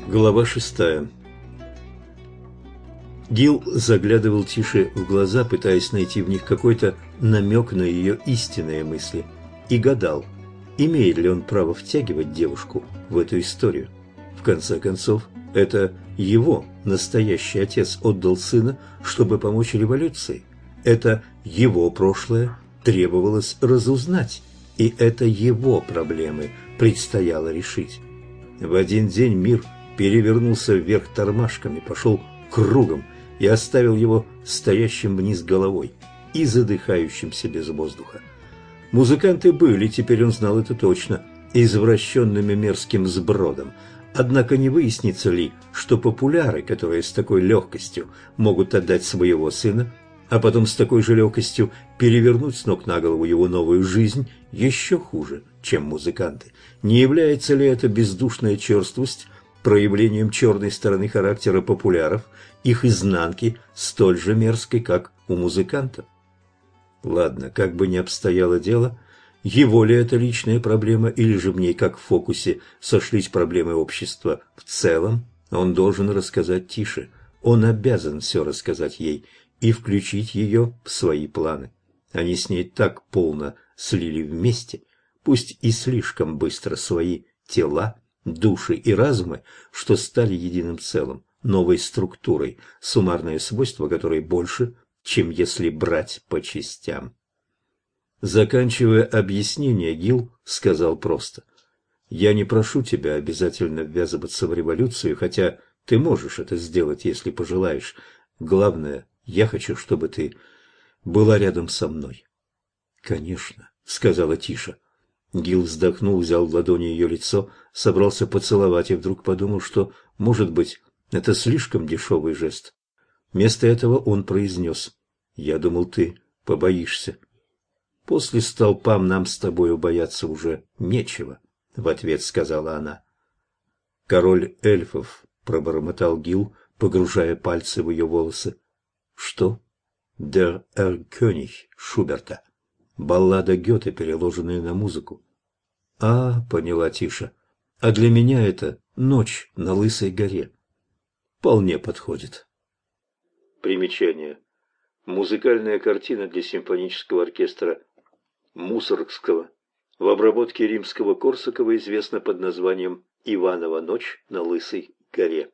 Глава 6. Гил заглядывал Тише в глаза, пытаясь найти в них какой-то намек на ее истинные мысли, и гадал, имеет ли он право втягивать девушку в эту историю. В конце концов, это его настоящий отец отдал сына, чтобы помочь революции. Это его прошлое требовалось разузнать, и это его проблемы предстояло решить. В один день мир перевернулся вверх тормашками, пошел кругом и оставил его стоящим вниз головой и задыхающимся без воздуха. Музыканты были, теперь он знал это точно, извращенными мерзким сбродом. Однако не выяснится ли, что популяры, которые с такой легкостью могут отдать своего сына, а потом с такой же легкостью перевернуть с ног на голову его новую жизнь, еще хуже, чем музыканты? Не является ли это бездушная черствость проявлением черной стороны характера популяров, их изнанки столь же мерзкой, как у музыкантов? Ладно, как бы ни обстояло дело, его ли это личная проблема, или же в ней, как в фокусе, сошлись проблемы общества в целом, он должен рассказать Тише. Он обязан все рассказать ей и включить ее в свои планы. Они с ней так полно слили вместе, пусть и слишком быстро, свои тела, души и разумы, что стали единым целым, новой структурой, суммарное свойство которой больше, чем если брать по частям. Заканчивая объяснение, Гил сказал просто: «Я не прошу тебя обязательно ввязываться в революцию, хотя ты можешь это сделать, если пожелаешь. Главное, я хочу, чтобы ты была рядом со мной». «Конечно», — сказала Тиша. Гил вздохнул, взял в ладони ее лицо, собрался поцеловать и вдруг подумал, что, может быть, это слишком дешевый жест. Вместо этого он произнес: «Я думал, ты побоишься». «После столпам нам с тобою бояться уже нечего», — в ответ сказала она. «Король эльфов», — пробормотал Гил, погружая пальцы в ее волосы. «Что?» «Der Erlkönig» Шуберта. Баллада Гёте, переложенная на музыку. «А, — поняла Тиша, — а для меня это «Ночь на Лысой горе». Вполне подходит». Примечание. Музыкальная картина для симфонического оркестра Мусоргского. В обработке Римского-Корсакова известна под названием «Иванова ночь на Лысой горе».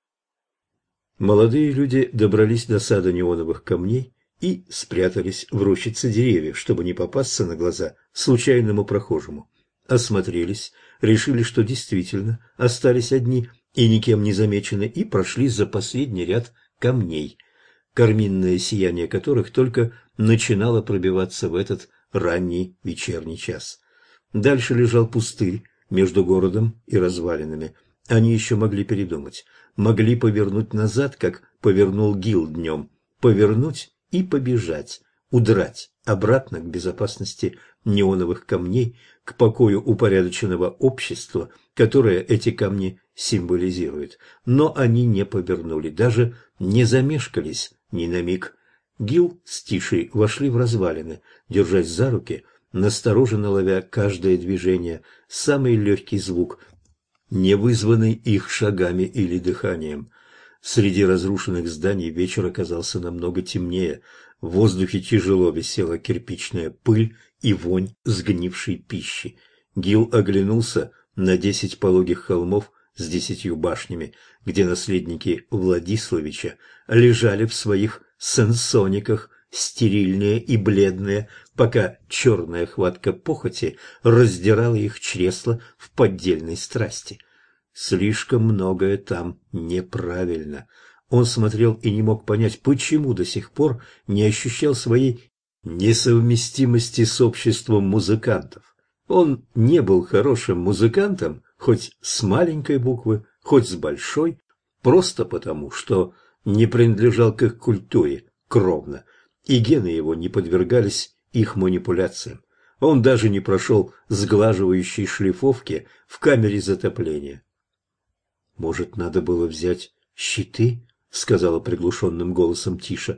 Молодые люди добрались до сада неоновых камней и спрятались в рощице деревьев, чтобы не попасться на глаза случайному прохожему. Осмотрелись, решили, что действительно остались одни и никем не замечены, и прошли за последний ряд камней, карминное сияние которых только начинало пробиваться в этот ранний вечерний час. Дальше лежал пустырь между городом и развалинами. Они еще могли передумать, могли повернуть назад, как повернул Гил днем, повернуть и побежать, удрать обратно к безопасности неоновых камней, к покою упорядоченного общества, которое эти камни символизируют. Но они не повернули, даже не замешкались ни на миг. Гил с Тишей вошли в развалины, держась за руки, настороженно ловя каждое движение, самый легкий звук, не вызванный их шагами или дыханием. Среди разрушенных зданий вечер оказался намного темнее. В воздухе тяжело висела кирпичная пыль и вонь сгнившей пищи. Гил оглянулся на 10 пологих холмов с 10 башнями, где наследники Владиславича лежали в своих сенсониках, стерильные и бледные, пока черная хватка похоти раздирала их чресла в поддельной страсти. Слишком многое там неправильно. Он смотрел и не мог понять, почему до сих пор не ощущал своей несовместимости с обществом музыкантов. Он не был хорошим музыкантом, хоть с маленькой буквы, хоть с большой, просто потому, что не принадлежал к их культуре кровно, и гены его не подвергались их манипуляциям. Он даже не прошел сглаживающей шлифовки в камере затопления. «Может, надо было взять щиты?» — сказала приглушенным голосом Тиша.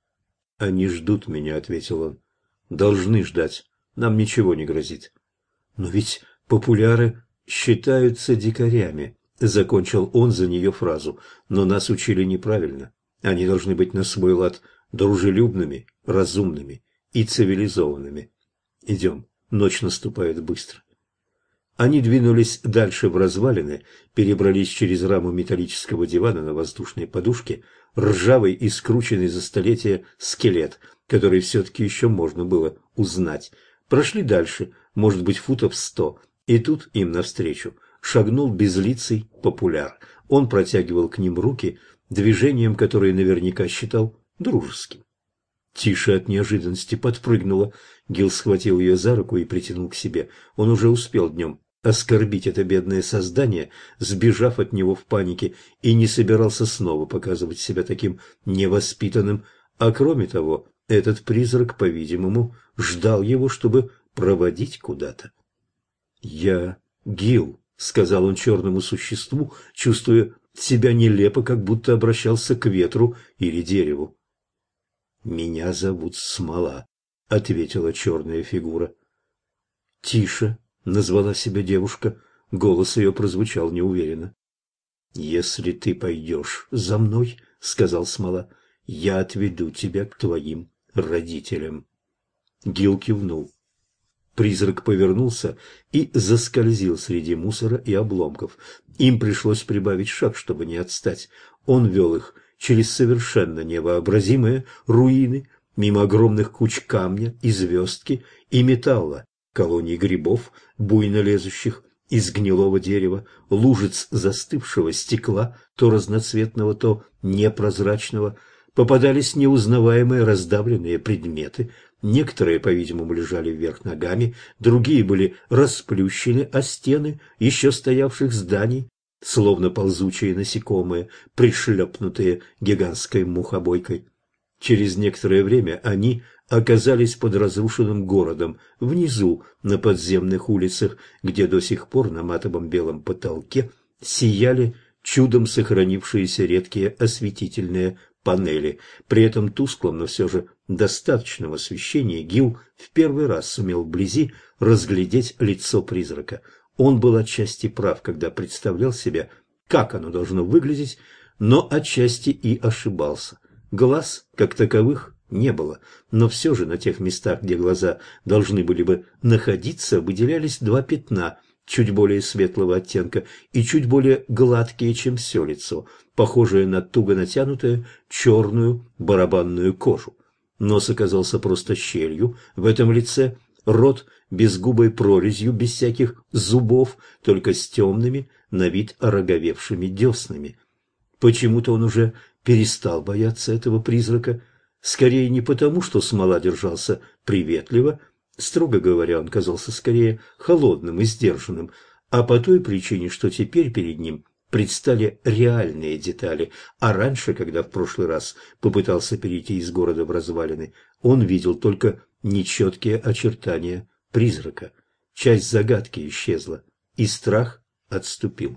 «Они ждут меня», — ответил он. «Должны ждать. Нам ничего не грозит». «Но ведь популяры считаются дикарями», — закончил он за нее фразу, но нас учили неправильно. Они должны быть на свой лад дружелюбными, разумными и цивилизованными. Идем, ночь наступает быстро. Они двинулись дальше в развалины, перебрались через раму металлического дивана на воздушной подушке, ржавый и скрученный за столетия скелет, который все-таки еще можно было узнать. Прошли дальше, может быть, футов 100, и тут им навстречу шагнул безлицый популяр. Он протягивал к ним руки движением, которое наверняка считал дружеским. Тиша от неожиданности подпрыгнула. Гил схватил ее за руку и притянул к себе. Он уже успел днем оскорбить это бедное создание, сбежав от него в панике, и не собирался снова показывать себя таким невоспитанным. А кроме того, этот призрак, по-видимому, ждал его, чтобы проводить куда-то. «Я Гил», — сказал он черному существу, чувствуя себя нелепо, как будто обращался к ветру или дереву. «Меня зовут Смола», — ответила черная фигура. «Тише», — назвала себя девушка. Голос ее прозвучал неуверенно. «Если ты пойдешь за мной, — сказал Смола, — я отведу тебя к твоим родителям». Гил кивнул. Призрак повернулся и заскользил среди мусора и обломков. Им пришлось прибавить шаг, чтобы не отстать. Он вел их через совершенно невообразимые руины, мимо огромных куч камня и звездки и металла, колоний грибов, буйно лезущих из гнилого дерева, лужиц застывшего стекла, то разноцветного, то непрозрачного. Попадались неузнаваемые раздавленные предметы. Некоторые, по-видимому, лежали вверх ногами, другие были расплющены о стены еще стоявших зданий, словно ползучие насекомые, пришлепнутые гигантской мухобойкой. Через некоторое время они оказались под разрушенным городом, внизу, на подземных улицах, где до сих пор на матовом белом потолке сияли чудом сохранившиеся редкие осветительные панели. При этом тусклом, но все же достаточном освещении Гил в первый раз сумел вблизи разглядеть лицо призрака. Он был отчасти прав, когда представлял себе, как оно должно выглядеть, но отчасти и ошибался. Глаз, как таковых, не было, но все же на тех местах, где глаза должны были бы находиться, выделялись два пятна, чуть более светлого оттенка и чуть более гладкие, чем все лицо, похожие на туго натянутую черную барабанную кожу. Нос оказался просто щелью в этом лице, рот безгубой прорезью, без всяких зубов, только с темными, на вид ороговевшими деснами. Почему-то он уже перестал бояться этого призрака, скорее не потому, что Смола держался приветливо, строго говоря, он казался скорее холодным и сдержанным, а по той причине, что теперь перед ним предстали реальные детали, а раньше, когда в прошлый раз попытался перейти из города в развалины, он видел только нечеткие очертания призрака. Часть загадки исчезла, и страх отступил.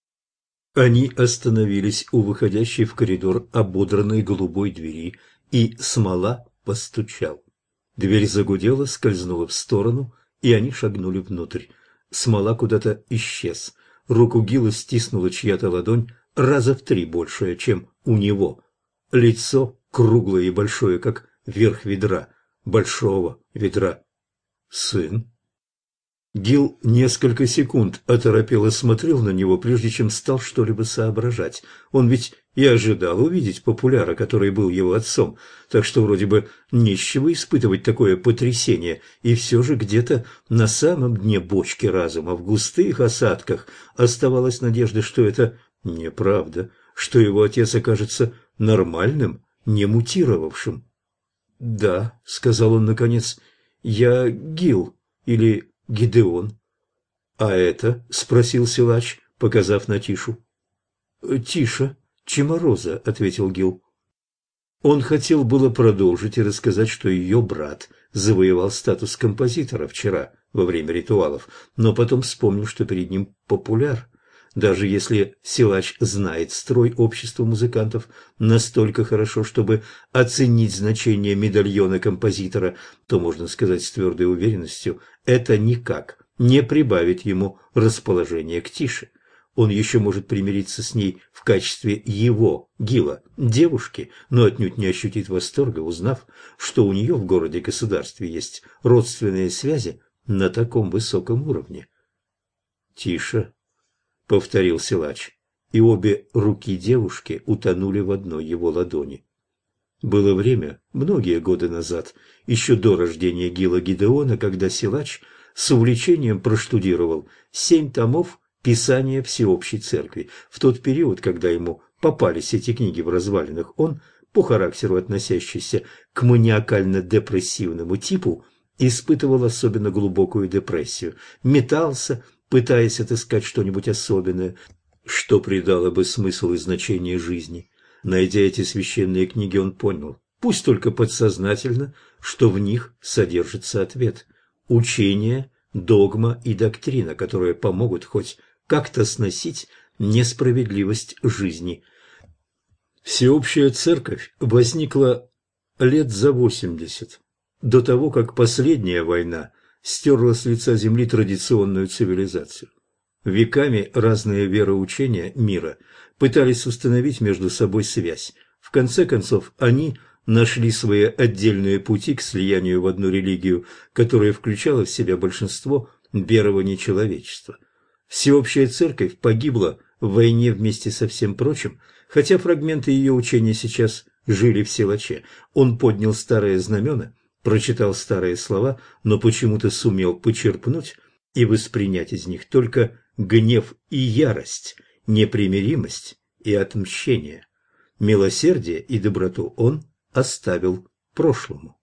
Они остановились у выходящей в коридор ободранной голубой двери, и Смола постучал. Дверь загудела, скользнула в сторону, и они шагнули внутрь. Смола куда-то исчез. Руку Гила стиснула чья-то ладонь раза в 3 большая, чем у него. Лицо круглое и большое, как верх ведра, большого ведра. «Сын?» Гил несколько секунд оторопело смотрел на него, прежде чем стал что-либо соображать. Он ведь и ожидал увидеть популяра, который был его отцом, так что вроде бы нечего испытывать такое потрясение, и все же где-то на самом дне бочки разума, в густых осадках, оставалась надежда, что это неправда, что его отец окажется нормальным, не мутировавшим. «Да», — сказал он наконец, — «я Гил или Гидеон». «А это?» — спросил силач, показав на Тишу. «Тиша Чемороза», — ответил Гил. Он хотел было продолжить и рассказать, что ее брат завоевал статус композитора вчера во время ритуалов, но потом вспомнил, что перед ним популяр. Даже если силач знает строй общества музыкантов настолько хорошо, чтобы оценить значение медальона композитора, то, можно сказать с твердой уверенностью, это никак не прибавит ему расположения к Тише. Он еще может примириться с ней в качестве его, Гила, девушки, но отнюдь не ощутит восторга, узнав, что у нее в городе-государстве есть родственные связи на таком высоком уровне. «Тише», — повторил силач, и обе руки девушки утонули в одной его ладони. Было время, многие годы назад, еще до рождения Гила Гидеона, когда силач с увлечением проштудировал 7 томов Писания Всеобщей Церкви. В тот период, когда ему попались эти книги в развалинах, он, по характеру относящийся к маниакально-депрессивному типу, испытывал особенно глубокую депрессию, метался, пытаясь отыскать что-нибудь особенное, что придало бы смысл и значение жизни. Найдя эти священные книги, он понял, пусть только подсознательно, что в них содержится ответ, учение, догма и доктрина, которые помогут хоть как-то сносить несправедливость жизни. Всеобщая церковь возникла лет за 80, до того, как последняя война стерла с лица земли традиционную цивилизацию. Веками разные вероучения мира пытались установить между собой связь. В конце концов, они нашли свои отдельные пути к слиянию в одну религию, которая включала в себя большинство верований человечества. Всеобщая церковь погибла в войне вместе со всем прочим, хотя фрагменты ее учения сейчас жили в силаче. Он поднял старые знамена, прочитал старые слова, но почему-то сумел почерпнуть и воспринять из них только гнев и ярость, непримиримость и отмщение. Милосердие и доброту он оставил прошлому.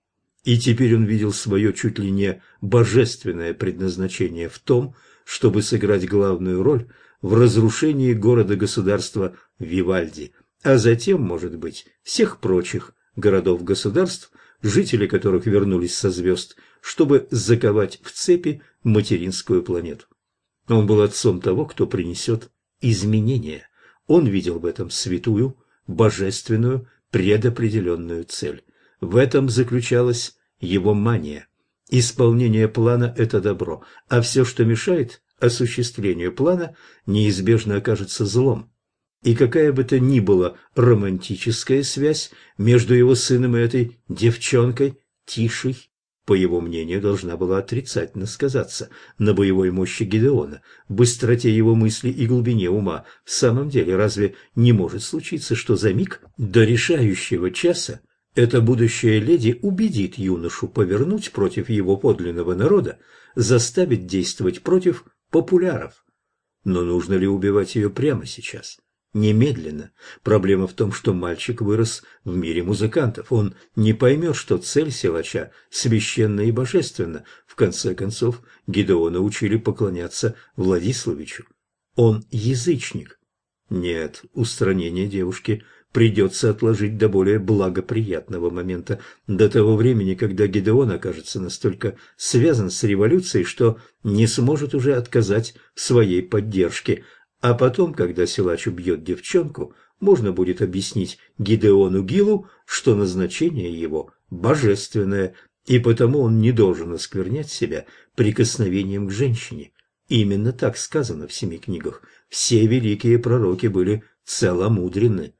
И теперь он видел свое чуть ли не божественное предназначение в том, чтобы сыграть главную роль в разрушении города-государства Вивальди, а затем, может быть, всех прочих городов-государств, жители которых вернулись со звезд, чтобы заковать в цепи материнскую планету. Он был отцом того, кто принесет изменения. Он видел в этом святую, божественную, предопределенную цель. В этом заключалась его мания. Исполнение плана – это добро, а все, что мешает осуществлению плана, неизбежно окажется злом. И какая бы то ни была романтическая связь между его сыном и этой девчонкой, Тишей, по его мнению, должна была отрицательно сказаться на боевой мощи Гидеона, быстроте его мыслей и глубине ума. В самом деле, разве не может случиться, что за миг до решающего часа эта будущая леди убедит юношу повернуть против его подлинного народа, заставить действовать против популяров? Но нужно ли убивать ее прямо сейчас? Немедленно. Проблема в том, что мальчик вырос в мире музыкантов. Он не поймет, что цель силача священна и божественна. В конце концов, Гидеона учили поклоняться Владиславичу. Он язычник. Нет, устранение девушки придется отложить до более благоприятного момента, до того времени, когда Гидеон окажется настолько связан с революцией, что не сможет уже отказать в своей поддержке. А потом, когда силач убьет девчонку, можно будет объяснить Гидеону Гилу, что назначение его божественное, и потому он не должен осквернять себя прикосновением к женщине. Именно так сказано в 7 книгах. Все великие пророки были целомудренны.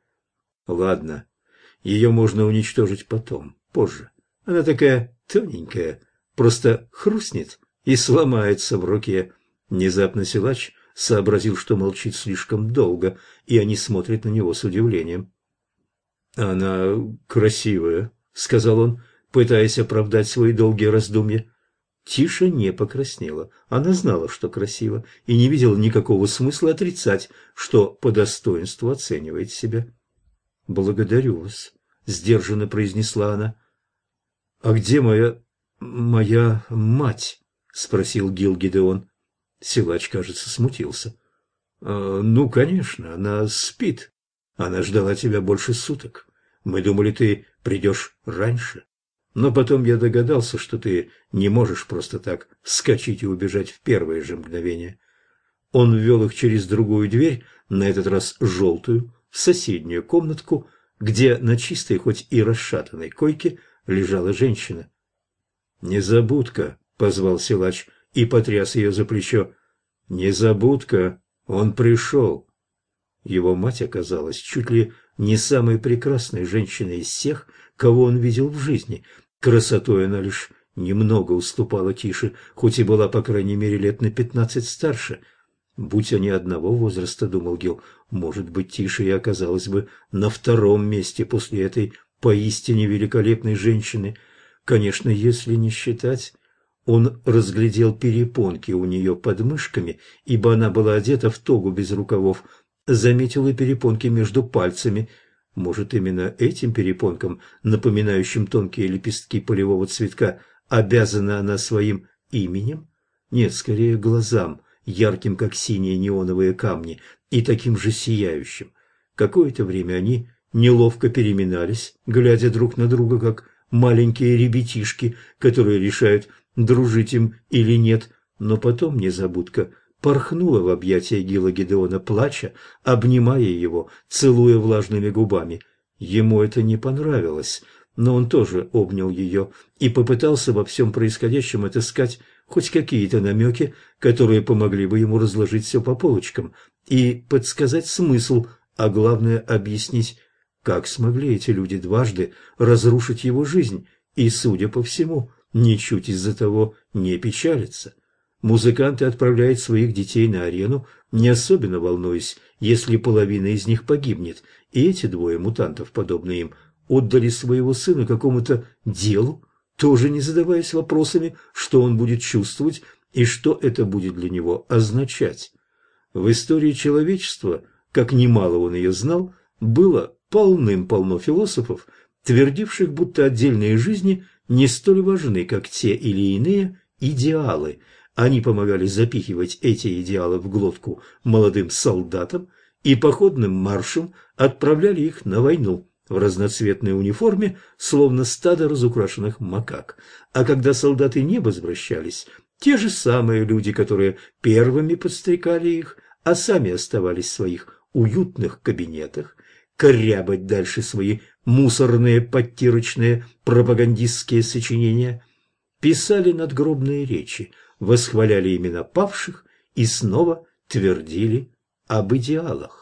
Ладно, ее можно уничтожить потом, позже. Она такая тоненькая, просто хрустнет и сломается в руке. Внезапно силач сообразил, что молчит слишком долго, и они смотрят на него с удивлением. «Она красивая», — сказал он, пытаясь оправдать свои долгие раздумья. Тиша не покраснела. Она знала, что красиво, и не видела никакого смысла отрицать, что по достоинству оценивает себя. «Благодарю вас», — сдержанно произнесла она. «А где моя мать?» — спросил Гил Гидеон. Силач, кажется, смутился. «Ну, конечно, она спит. Она ждала тебя больше суток. Мы думали, ты придешь раньше. Но потом я догадался, что ты не можешь просто так вскочить и убежать в первое же мгновение». Он ввел их через другую дверь, на этот раз желтую, в соседнюю комнатку, где на чистой, хоть и расшатанной койке лежала женщина. «Незабудка», — позвал силач и потряс ее за плечо. «Незабудка, Он пришел. Его мать оказалась чуть ли не самой прекрасной женщиной из всех, кого он видел в жизни. Красотой она лишь немного уступала Тише, хоть и была, по крайней мере, лет на 15 старше. Будь они одного возраста, думал Гил, может быть, Тише и оказалась бы на втором месте после этой поистине великолепной женщины. Конечно, если не считать... Он разглядел перепонки у нее под мышками, ибо она была одета в тогу без рукавов, заметил и перепонки между пальцами. Может, именно этим перепонкам, напоминающим тонкие лепестки полевого цветка, обязана она своим именем? Нет, скорее глазам, ярким, как синие неоновые камни, и таким же сияющим. Какое-то время они неловко переминались, глядя друг на друга, как маленькие ребятишки, которые решают, дружить им или нет, но потом незабудка порхнула в объятия Гила Гидеона, плача, обнимая его, целуя влажными губами. Ему это не понравилось, но он тоже обнял ее и попытался во всем происходящем отыскать хоть какие-то намеки, которые помогли бы ему разложить все по полочкам и подсказать смысл, а главное объяснить, как смогли эти люди дважды разрушить его жизнь и, судя по всему, ничуть из-за того не печалится. Музыканты отправляют своих детей на арену, не особенно волнуясь, если половина из них погибнет, и эти двое мутантов, подобные им, отдали своего сына какому-то делу, тоже не задаваясь вопросами, что он будет чувствовать и что это будет для него означать. В истории человечества, как немало он ее знал, было полным-полно философов, твердивших, будто отдельные жизни не столь важны, как те или иные идеалы. Они помогали запихивать эти идеалы в глотку молодым солдатам и походным маршем отправляли их на войну в разноцветной униформе, словно стадо разукрашенных макак. А когда солдаты не возвращались, те же самые люди, которые первыми подстрекали их, а сами оставались в своих уютных кабинетах, корябать дальше свои мусорные подтирочные пропагандистские сочинения, писали надгробные речи, восхваляли имена павших и снова твердили об идеалах.